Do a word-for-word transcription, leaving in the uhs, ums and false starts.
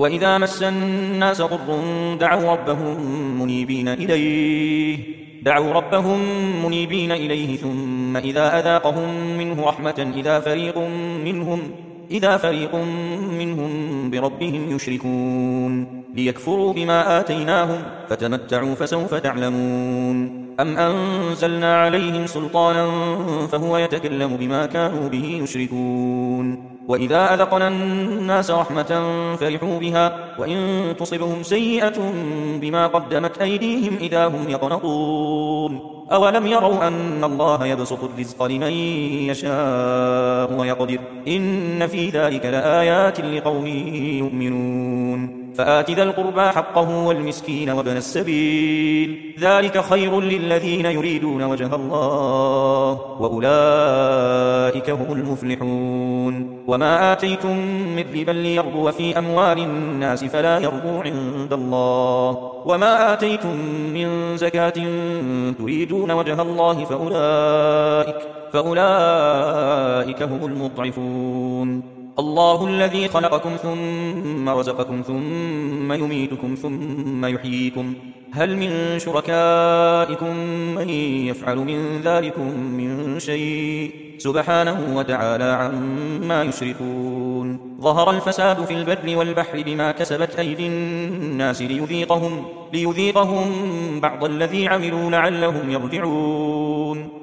وإذا مس الناس ضر دعوا ربهم منيبين إليه دعوا ربهم منيبين إليه ثم إذا أذاقهم منه رحمة إذا فريق منهم إذا فريق منهم بربهم يشركون ليكفروا بما آتيناهم فتمتعوا فسوف تعلمون أم أنزلنا عليهم سلطانا فهو يتكلم بما كانوا به يشركون وإذا أذقنا الناس رحمة فرحوا بها وإن تصبهم سيئة بما قدمت أيديهم إذا هم يقنطون أولم يروا أن الله يبسط الرزق لمن يشاء ويقدر إن في ذلك لآيات لقوم يؤمنون فآت ذا القربى حقه والمسكين وابن السبيل ذلك خير للذين يريدون وجه الله وأولئك هم المفلحون وما آتيتم من ربا ليربو في أموال الناس فلا يربو عند الله وما آتيتم من زكاة تريدون وجه الله فأولئك, فأولئك هم المضعفون الله الذي خلقكم ثم رزقكم ثم يميتكم ثم يحييكم هل من شركائكم من يفعل من ذلكم من شيء سبحانه وتعالى عما يشركون ظهر الفساد في البر والبحر بما كسبت أيدي الناس ليذيقهم, ليذيقهم بعض الذي عملوا لعلهم يرجعون